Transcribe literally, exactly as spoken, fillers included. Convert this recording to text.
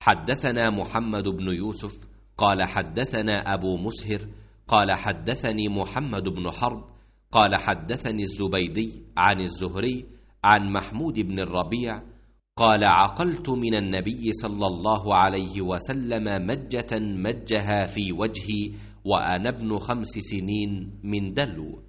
حدثنا محمد بن يوسف قال حدثنا أبو مسهر قال حدثني محمد بن حرب قال حدثني الزبيدي عن الزهري عن محمود بن الربيع قال عقلت من النبي صلى الله عليه وسلم مجة مجها في وجهي وأنا ابن خمس سنين من دلو.